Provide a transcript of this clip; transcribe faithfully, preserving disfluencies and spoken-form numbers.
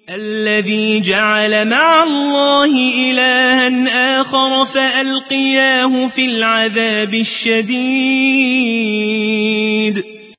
الذي جعل مع الله إلها آخر فألقياه في العذاب الشديد